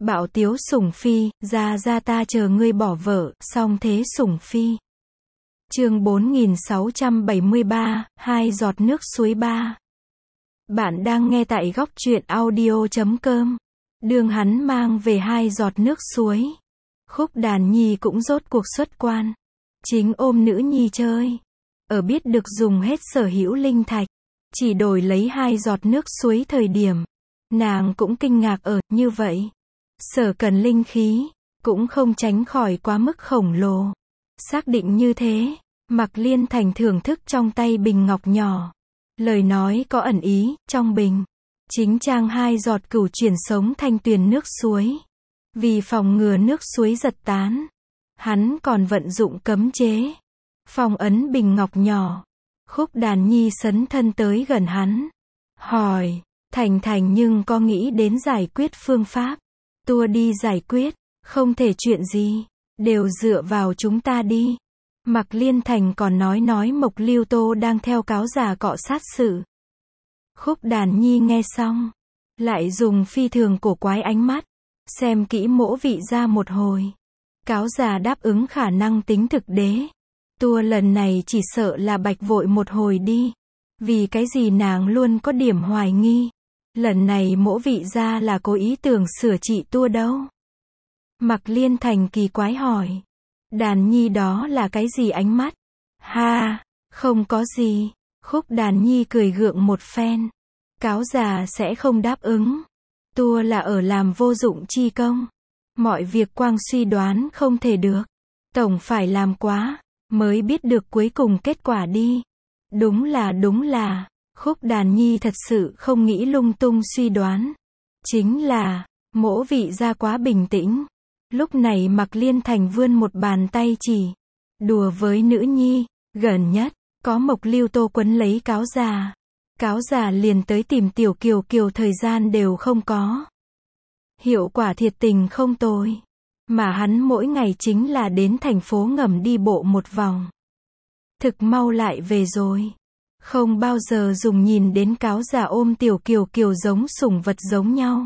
Bạo tiếu sủng phi, ra ta chờ ngươi bỏ vợ, song thế sủng phi. Chương 4673, hai giọt nước suối ba. Bạn đang nghe tại góc truyện audio.com. Đường hắn mang về hai giọt nước suối. Khúc Đàn Nhi cũng rốt cuộc xuất quan. Chính ôm nữ nhi chơi. Ở biết được dùng hết sở hữu linh thạch, chỉ đổi lấy hai giọt nước suối thời điểm. Nàng cũng kinh ngạc như vậy. Sở cần linh khí, cũng không tránh khỏi quá mức khổng lồ. Xác định như thế, Mạc Liên Thành thưởng thức trong tay bình ngọc nhỏ. Lời nói có ẩn ý, trong bình chính trang hai giọt cửu chuyển sống thanh tuyền nước suối. Vì phòng ngừa nước suối giật tán, hắn còn vận dụng cấm chế, phong ấn bình ngọc nhỏ. Khúc Đàn Nhi sấn thân tới gần hắn, hỏi, Thành nhưng có nghĩ đến giải quyết phương pháp? Tua đi giải quyết, không thể chuyện gì, đều dựa vào chúng ta đi. Mạc Liên Thành còn nói Mộc Lưu Tô đang theo cáo già cọ sát sự. Khúc Đàn Nhi nghe xong, lại dùng phi thường cổ quái ánh mắt, xem kỹ Mỗ Vị Gia một hồi. Cáo già đáp ứng khả năng tính thực đế. Tua lần này chỉ sợ là bạch vội một hồi đi. Vì cái gì nàng luôn có điểm hoài nghi. Lần này Mỗ Vị Gia là có ý tưởng sửa trị Tua đâu. Mạc Liên Thành kỳ quái hỏi. Đàn Nhi đó là cái gì ánh mắt? Ha, không có gì. Khúc Đàn Nhi cười gượng một phen. Cáo già sẽ không đáp ứng. Tua là ở làm vô dụng chi công. Mọi việc quang suy đoán không thể được. Tổng phải làm quá, mới biết được cuối cùng kết quả đi. Đúng là. Khúc Đàn Nhi thật sự không nghĩ lung tung suy đoán. Chính là, Mỗ Vị Gia quá bình tĩnh. Lúc này Mạc Liên Thành vươn một bàn tay chỉ. Đùa với nữ nhi, gần nhất, có Mộc Lưu Tô quấn lấy cáo già. Cáo già liền tới tìm Tiểu Kiều thời gian đều không có. Hiệu quả thiệt tình không tồi. Mà hắn mỗi ngày chính là đến thành phố ngầm đi bộ một vòng. Thực mau lại về rồi. Không bao giờ dùng nhìn đến cáo già ôm Tiểu Kiều giống sủng vật giống nhau.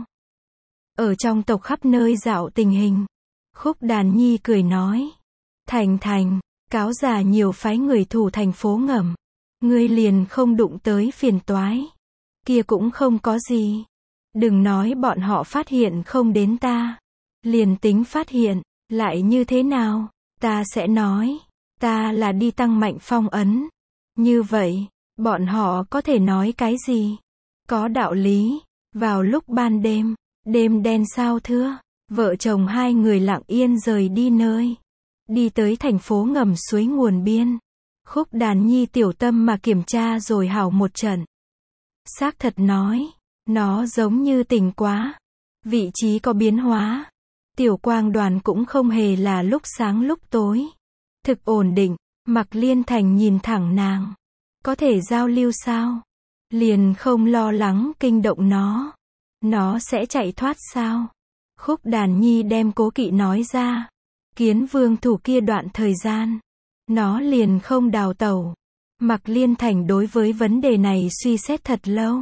Ở trong tộc khắp nơi dạo tình hình. Khúc Đàn Nhi cười nói. Thành, cáo già nhiều phái người thủ thành phố ngầm. Ngươi liền không đụng tới phiền toái. Kia cũng không có gì. Đừng nói bọn họ phát hiện không đến ta. Liền tính phát hiện, lại như thế nào? Ta sẽ nói. Ta là đi tăng mạnh phong ấn. Như vậy, bọn họ có thể nói cái gì? Có đạo lý. Vào lúc ban đêm, đêm đen sao thưa. Vợ chồng hai người lặng yên rời đi nơi. Đi tới thành phố ngầm suối nguồn biên. Khúc Đàn Nhi tiểu tâm mà kiểm tra rồi hảo một trận. Xác thật nói, nó giống như tỉnh quá. Vị trí có biến hóa. Tiểu quang đoàn cũng không hề là lúc sáng lúc tối. Thực ổn định. Mạc Liên Thành nhìn thẳng nàng. Có thể giao lưu sao? Liền không lo lắng kinh động nó. Nó sẽ chạy thoát sao? Khúc Đàn Nhi đem cố kỵ nói ra. Kiến vương thủ kia đoạn thời gian. Nó liền không đào tẩu. Mạc Liên Thành đối với vấn đề này suy xét thật lâu.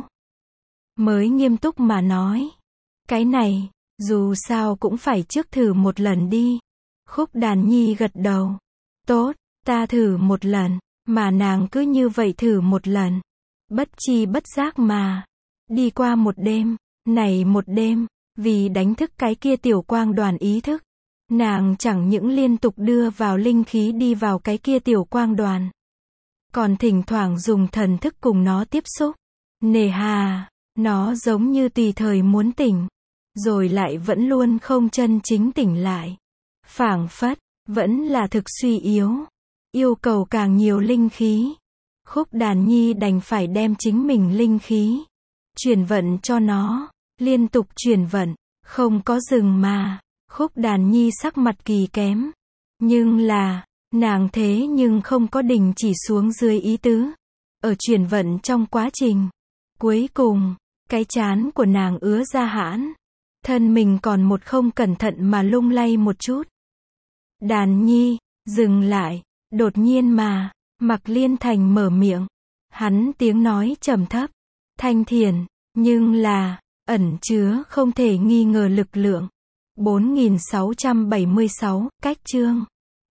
Mới nghiêm túc mà nói. Cái này, dù sao cũng phải trước thử một lần đi. Khúc Đàn Nhi gật đầu. Tốt, ta thử một lần. Mà nàng cứ như vậy thử một lần. Bất chi bất giác mà. Đi qua một đêm. Này một đêm, vì đánh thức cái kia tiểu quang đoàn ý thức. Nàng chẳng những liên tục đưa vào linh khí đi vào cái kia tiểu quang đoàn. Còn thỉnh thoảng dùng thần thức cùng nó tiếp xúc. Nề hà, nó giống như tùy thời muốn tỉnh. Rồi lại vẫn luôn không chân chính tỉnh lại. Phảng phất, vẫn là thực suy yếu. Yêu cầu càng nhiều linh khí. Khúc Đàn Nhi đành phải đem chính mình linh khí chuyển vận cho nó. Liên tục chuyển vận, không có dừng mà. Khúc Đàn Nhi sắc mặt kỳ kém. Nhưng là, nàng thế nhưng không có đình chỉ xuống dưới ý tứ. Ở chuyển vận trong quá trình. Cuối cùng, cái trán của nàng ứa ra hãn. Thân mình còn một không cẩn thận mà lung lay một chút. Đàn Nhi, dừng lại. Đột nhiên mà, Mạc Liên Thành mở miệng. Hắn tiếng nói trầm thấp, thanh thiền, nhưng là ẩn chứa không thể nghi ngờ lực lượng. 4676, cách chương